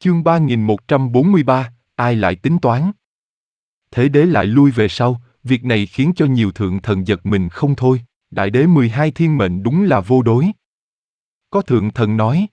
Chương 3143, ai lại tính toán? Thế đế lại lui về sau, việc này khiến cho nhiều thượng thần giật mình không thôi, đại đế 12 thiên mệnh đúng là vô đối. Có thượng thần nói,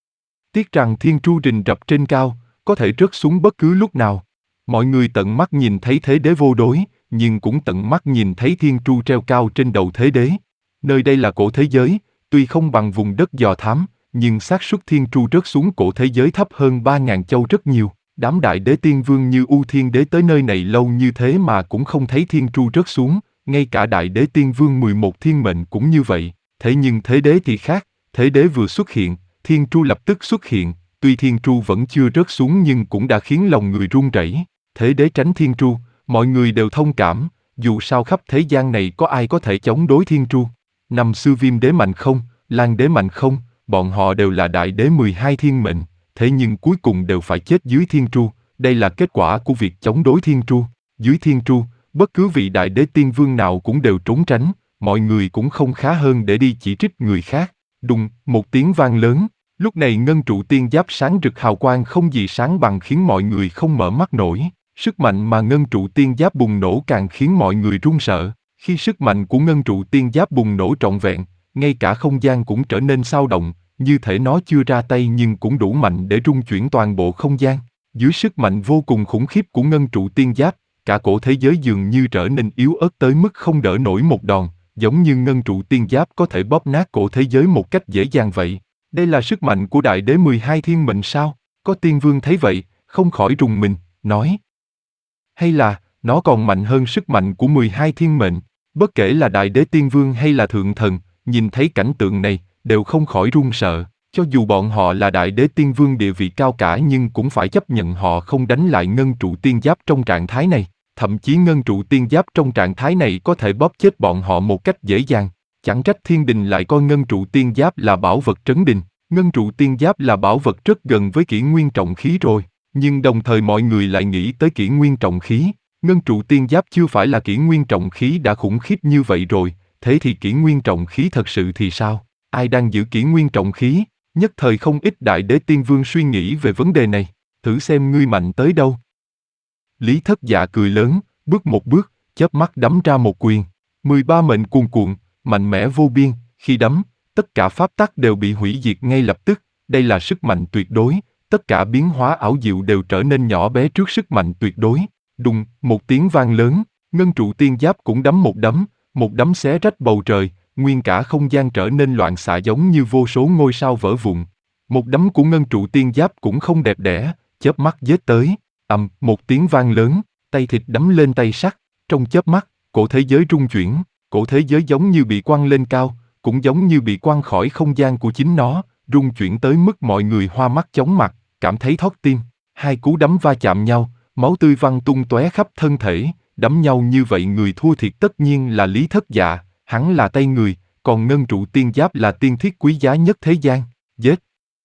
tiếc rằng thiên tru rình rập trên cao, có thể rớt xuống bất cứ lúc nào. Mọi người tận mắt nhìn thấy thế đế vô đối, nhưng cũng tận mắt nhìn thấy thiên tru treo cao trên đầu thế đế. Nơi đây là cổ thế giới, tuy không bằng vùng đất dò thám, nhưng xác suất thiên tru rớt xuống cổ thế giới thấp hơn 3.000 châu rất nhiều. Đám đại đế tiên vương như U Thiên Đế tới nơi này lâu như thế mà cũng không thấy thiên tru rớt xuống, ngay cả đại đế tiên vương 11 thiên mệnh cũng như vậy. Thế nhưng thế đế thì khác, thế đế vừa xuất hiện, thiên tru lập tức xuất hiện, tuy thiên tru vẫn chưa rớt xuống nhưng cũng đã khiến lòng người run rẩy. Thế đế tránh thiên tru, mọi người đều thông cảm, dù sao khắp thế gian này có ai có thể chống đối thiên tru. Năm xưa Viêm đế mạnh không, Lan đế mạnh không, bọn họ đều là đại đế 12 thiên mệnh, thế nhưng cuối cùng đều phải chết dưới thiên tru, đây là kết quả của việc chống đối thiên tru. Dưới thiên tru, bất cứ vị đại đế tiên vương nào cũng đều trốn tránh, mọi người cũng không khá hơn để đi chỉ trích người khác. Đùng, một tiếng vang lớn, lúc này ngân trụ tiên giáp sáng rực hào quang không gì sáng bằng khiến mọi người không mở mắt nổi. Sức mạnh mà ngân trụ tiên giáp bùng nổ càng khiến mọi người run sợ. Khi sức mạnh của ngân trụ tiên giáp bùng nổ trọn vẹn, ngay cả không gian cũng trở nên xao động, như thể nó chưa ra tay nhưng cũng đủ mạnh để rung chuyển toàn bộ không gian. Dưới sức mạnh vô cùng khủng khiếp của ngân trụ tiên giáp, cả cổ thế giới dường như trở nên yếu ớt tới mức không đỡ nổi một đòn, giống như ngân trụ tiên giáp có thể bóp nát cổ thế giới một cách dễ dàng vậy. Đây là sức mạnh của đại đế 12 thiên mệnh sao? Có tiên vương thấy vậy, không khỏi rùng mình, nói. Hay là, nó còn mạnh hơn sức mạnh của 12 thiên mệnh? Bất kể là đại đế tiên vương hay là thượng thần, nhìn thấy cảnh tượng này, đều không khỏi run sợ. Cho dù bọn họ là đại đế tiên vương địa vị cao cả nhưng cũng phải chấp nhận họ không đánh lại ngân trụ tiên giáp trong trạng thái này. Thậm chí ngân trụ tiên giáp trong trạng thái này có thể bóp chết bọn họ một cách dễ dàng. Chẳng trách thiên đình lại coi ngân trụ tiên giáp là bảo vật trấn đình. Ngân trụ tiên giáp là bảo vật rất gần với kỷ nguyên trọng khí rồi. Nhưng đồng thời mọi người lại nghĩ tới kỷ nguyên trọng khí. Ngân trụ tiên giáp chưa phải là kỷ nguyên trọng khí đã khủng khiếp như vậy rồi. Thế thì kỷ nguyên trọng khí thật sự thì sao? Ai đang giữ kỷ nguyên trọng khí? Nhất thời không ít đại đế tiên vương suy nghĩ về vấn đề này. Thử xem ngươi mạnh tới đâu. Lý Thất Dạ cười lớn, bước một bước, chớp mắt đấm ra một quyền. 13 mệnh cuồn cuộn, mạnh mẽ vô biên, khi đấm, tất cả pháp tắc đều bị hủy diệt ngay lập tức. Đây là sức mạnh tuyệt đối, tất cả biến hóa ảo diệu đều trở nên nhỏ bé trước sức mạnh tuyệt đối. Đùng, một tiếng vang lớn, ngân trụ tiên giáp cũng đấm một đấm xé rách bầu trời, nguyên cả không gian trở nên loạn xạ giống như vô số ngôi sao vỡ vụn. Một đấm của ngân trụ tiên giáp cũng không đẹp đẽ, chớp mắt giết tới. Một tiếng vang lớn, tay thịt đấm lên tay sắt, trong chớp mắt, cổ thế giới rung chuyển, cổ thế giới giống như bị quăng lên cao, cũng giống như bị quăng khỏi không gian của chính nó, rung chuyển tới mức mọi người hoa mắt chóng mặt, cảm thấy thót tim. Hai cú đấm va chạm nhau, máu tươi văng tung tóe khắp thân thể, đấm nhau như vậy người thua thiệt tất nhiên là Lý Thất Dạ, hắn là tay người, còn ngân trụ tiên giáp là tiên thiết quý giá nhất thế gian. Giết!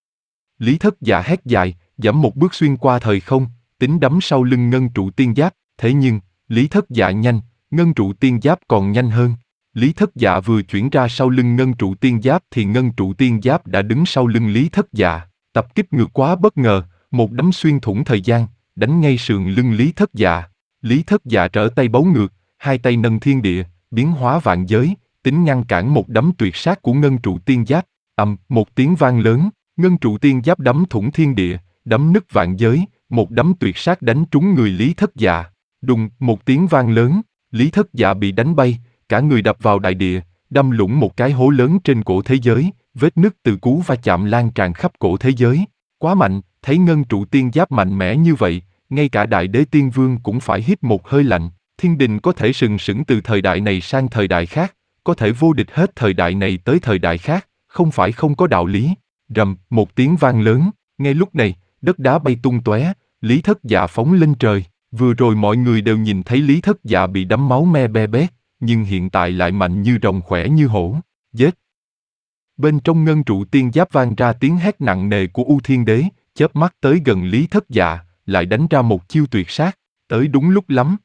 Lý Thất Dạ hét dài, giẫm một bước xuyên qua thời không, tính đấm sau lưng ngân trụ tiên giáp, thế nhưng, Lý Thất Dạ nhanh, ngân trụ tiên giáp còn nhanh hơn. Lý Thất Dạ vừa chuyển ra sau lưng ngân trụ tiên giáp thì ngân trụ tiên giáp đã đứng sau lưng Lý Thất Dạ, tập kích ngược quá bất ngờ, một đấm xuyên thủng thời gian, đánh ngay sườn lưng Lý Thất Dạ. Lý Thất Dạ trở tay bấu ngược, hai tay nâng thiên địa, biến hóa vạn giới, tính ngăn cản một đấm tuyệt sát của ngân trụ tiên giáp. Một tiếng vang lớn, ngân trụ tiên giáp đấm thủng thiên địa, đấm nứt vạn giới, một đấm tuyệt sát đánh trúng người Lý Thất Dạ. Đùng, một tiếng vang lớn, Lý Thất Dạ bị đánh bay, cả người đập vào đại địa, đâm lũng một cái hố lớn trên cổ thế giới, vết nứt từ cú va chạm lan tràn khắp cổ thế giới. Quá mạnh, thấy ngân trụ tiên giáp mạnh mẽ như vậy, ngay cả đại đế tiên vương cũng phải hít một hơi lạnh. Thiên đình có thể sừng sững từ thời đại này sang thời đại khác, có thể vô địch hết thời đại này tới thời đại khác, không phải không có đạo lý. Rầm, một tiếng vang lớn, ngay lúc này, đất đá bay tung tóe, Lý Thất Dạ phóng lên trời. Vừa rồi mọi người đều nhìn thấy Lý Thất Dạ bị đấm máu me be bét, nhưng hiện tại lại mạnh như rồng khỏe như hổ. Giết! Bên trong ngân trụ tiên giáp vang ra tiếng hét nặng nề của U Thiên Đế, chớp mắt tới gần Lý Thất Dạ, lại đánh ra một chiêu tuyệt sát, tới đúng lúc lắm.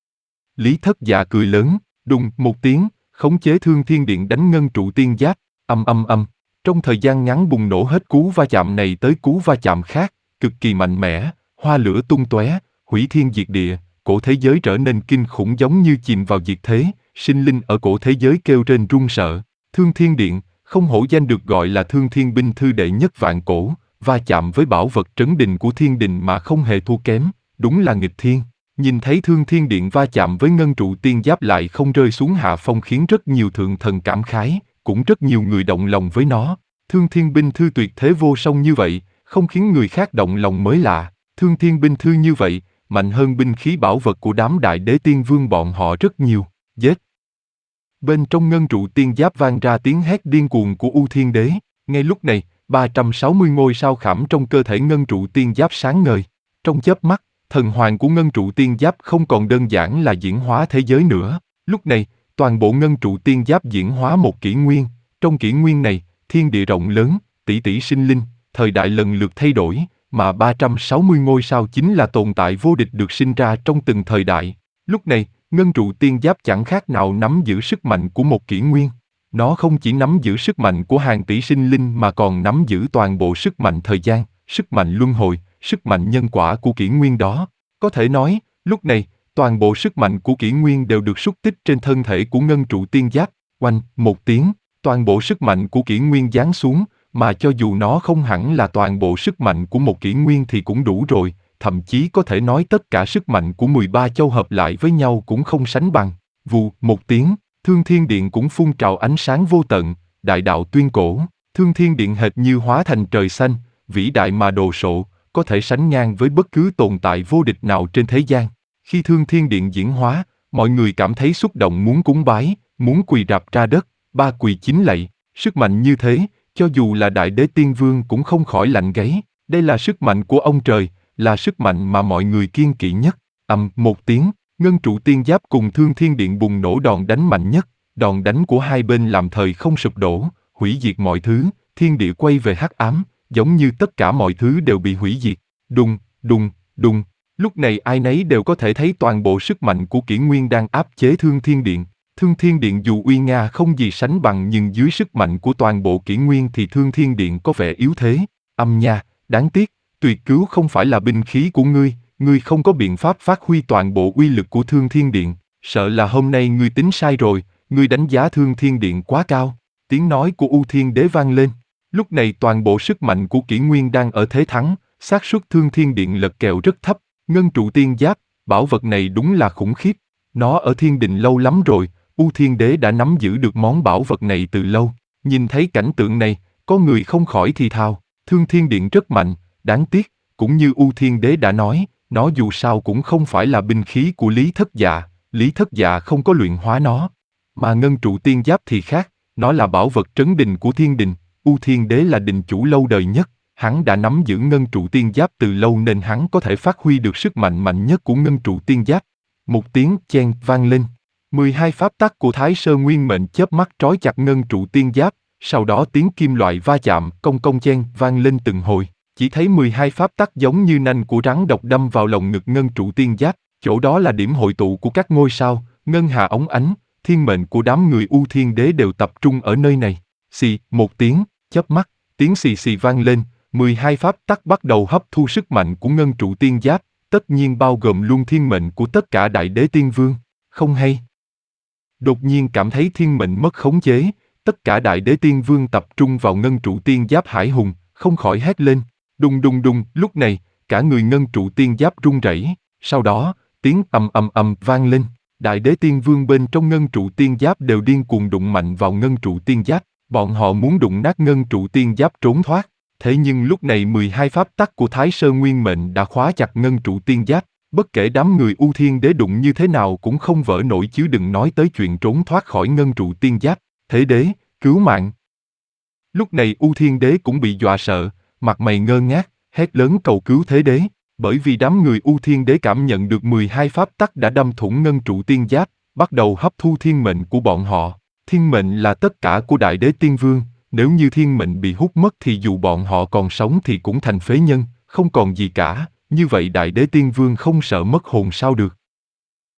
Lý Thất Dạ cười lớn, đùng một tiếng, khống chế Thương Thiên Điện đánh ngân trụ tiên giáp, âm. Trong thời gian ngắn bùng nổ hết cú va chạm này tới cú va chạm khác, cực kỳ mạnh mẽ, hoa lửa tung tóe, hủy thiên diệt địa, cổ thế giới trở nên kinh khủng giống như chìm vào diệt thế, sinh linh ở cổ thế giới kêu rên run sợ. Thương Thiên Điện, không hổ danh được gọi là Thương Thiên binh thư đệ nhất vạn cổ, va chạm với bảo vật trấn đình của thiên đình mà không hề thua kém, đúng là nghịch thiên. Nhìn thấy Thương Thiên Điện va chạm với ngân trụ tiên giáp lại không rơi xuống hạ phong khiến rất nhiều thượng thần cảm khái, cũng rất nhiều người động lòng với nó. Thương Thiên binh thư tuyệt thế vô song như vậy, không khiến người khác động lòng mới lạ. Thương Thiên binh thư như vậy, mạnh hơn binh khí bảo vật của đám đại đế tiên vương bọn họ rất nhiều. Giết! Bên trong ngân trụ tiên giáp vang ra tiếng hét điên cuồng của U Thiên Đế. Ngay lúc này, 360 ngôi sao khảm trong cơ thể ngân trụ tiên giáp sáng ngời. Trong chớp mắt, thần hoàng của ngân trụ tiên giáp không còn đơn giản là diễn hóa thế giới nữa. Lúc này, toàn bộ ngân trụ tiên giáp diễn hóa một kỷ nguyên. Trong kỷ nguyên này, thiên địa rộng lớn, tỷ tỷ sinh linh, thời đại lần lượt thay đổi, mà 360 ngôi sao chính là tồn tại vô địch được sinh ra trong từng thời đại. Lúc này, ngân trụ tiên giáp chẳng khác nào nắm giữ sức mạnh của một kỷ nguyên. Nó không chỉ nắm giữ sức mạnh của hàng tỷ sinh linh mà còn nắm giữ toàn bộ sức mạnh thời gian, sức mạnh luân hồi, sức mạnh nhân quả của kỷ nguyên đó. Có thể nói, lúc này, toàn bộ sức mạnh của kỷ nguyên đều được xúc tích trên thân thể của ngân trụ tiên giáp. Oanh, một tiếng, toàn bộ sức mạnh của kỷ nguyên giáng xuống, mà cho dù nó không hẳn là toàn bộ sức mạnh của một kỷ nguyên thì cũng đủ rồi, thậm chí có thể nói tất cả sức mạnh của 13 châu hợp lại với nhau cũng không sánh bằng. Vù, một tiếng, Thương Thiên Điện cũng phun trào ánh sáng vô tận, đại đạo tuyên cổ, Thương Thiên Điện hệt như hóa thành trời xanh, vĩ đại mà đồ sộ, có thể sánh ngang với bất cứ tồn tại vô địch nào trên thế gian. Khi Thương Thiên Điện diễn hóa, mọi người cảm thấy xúc động muốn cúng bái, muốn quỳ rạp ra đất, ba quỳ chín lạy, sức mạnh như thế, cho dù là đại đế tiên vương cũng không khỏi lạnh gáy, đây là sức mạnh của ông trời, là sức mạnh mà mọi người kiêng kỵ nhất. Một tiếng, ngân trụ tiên giáp cùng Thương Thiên Điện bùng nổ đòn đánh mạnh nhất, đòn đánh của hai bên làm thời không sụp đổ, hủy diệt mọi thứ, thiên địa quay về hắc ám, giống như tất cả mọi thứ đều bị hủy diệt. Đùng, đùng, đùng, lúc này ai nấy đều có thể thấy toàn bộ sức mạnh của kỷ nguyên đang áp chế Thương Thiên Điện. Thương Thiên Điện dù uy nga không gì sánh bằng nhưng dưới sức mạnh của toàn bộ kỷ nguyên thì Thương Thiên Điện có vẻ yếu thế. Nha, đáng tiếc, tuyệt cứu không phải là binh khí của ngươi không có biện pháp phát huy toàn bộ uy lực của Thương Thiên Điện, sợ là hôm nay ngươi tính sai rồi, ngươi đánh giá Thương Thiên Điện quá cao. Tiếng nói của U Thiên Đế vang lên. Lúc này toàn bộ sức mạnh của kỷ nguyên đang ở thế thắng, xác suất Thương Thiên Điện lật kèo rất thấp. Ngân trụ tiên giáp, bảo vật này đúng là khủng khiếp. Nó ở thiên đình lâu lắm rồi, U Thiên Đế đã nắm giữ được món bảo vật này từ lâu. Nhìn thấy cảnh tượng này, có người không khỏi thì thào, Thương Thiên Điện rất mạnh, đáng tiếc, cũng như U Thiên Đế đã nói, nó dù sao cũng không phải là binh khí của Lý Thất Dạ, Lý Thất Dạ không có luyện hóa nó. Mà ngân trụ tiên giáp thì khác, nó là bảo vật trấn đình của thiên đình, U Thiên Đế là đình chủ lâu đời nhất, hắn đã nắm giữ ngân trụ tiên giáp từ lâu nên hắn có thể phát huy được sức mạnh mạnh nhất của ngân trụ tiên giáp. Một tiếng chen vang lên, 12 pháp tắc của Thái Sơ Nguyên Mệnh chớp mắt trói chặt ngân trụ tiên giáp, sau đó tiếng kim loại va chạm, cong cong chen vang lên từng hồi, chỉ thấy 12 pháp tắc giống như nanh của rắn độc đâm vào lồng ngực ngân trụ tiên giáp, chỗ đó là điểm hội tụ của các ngôi sao, ngân hà óng ánh, thiên mệnh của đám người U Thiên Đế đều tập trung ở nơi này. Xì, một tiếng, chớp mắt, tiếng xì xì vang lên, 12 pháp tắc bắt đầu hấp thu sức mạnh của ngân trụ tiên giáp, tất nhiên bao gồm luôn thiên mệnh của tất cả đại đế tiên vương. Không hay. Đột nhiên cảm thấy thiên mệnh mất khống chế, tất cả đại đế tiên vương tập trung vào ngân trụ tiên giáp hải hùng, không khỏi hét lên. Đùng đùng đùng, lúc này, cả người ngân trụ tiên giáp rung rẩy, sau đó, tiếng ầm vang lên, đại đế tiên vương bên trong ngân trụ tiên giáp đều điên cuồng đụng mạnh vào ngân trụ tiên giáp, bọn họ muốn đụng nát ngân trụ tiên giáp trốn thoát, thế nhưng lúc này 12 pháp tắc của Thái Sơ Nguyên Mệnh đã khóa chặt ngân trụ tiên giáp, bất kể đám người U Thiên Đế đụng như thế nào cũng không vỡ nổi chứ đừng nói tới chuyện trốn thoát khỏi ngân trụ tiên giáp. Thế đế, cứu mạng! Lúc này U Thiên Đế cũng bị dọa sợ, mặt mày ngơ ngác, hét lớn cầu cứu thế đế, bởi vì đám người U Thiên Đế cảm nhận được 12 pháp tắc đã đâm thủng ngân trụ tiên giáp, bắt đầu hấp thu thiên mệnh của bọn họ. Thiên mệnh là tất cả của đại đế tiên vương, nếu như thiên mệnh bị hút mất thì dù bọn họ còn sống thì cũng thành phế nhân, không còn gì cả, như vậy đại đế tiên vương không sợ mất hồn sao được.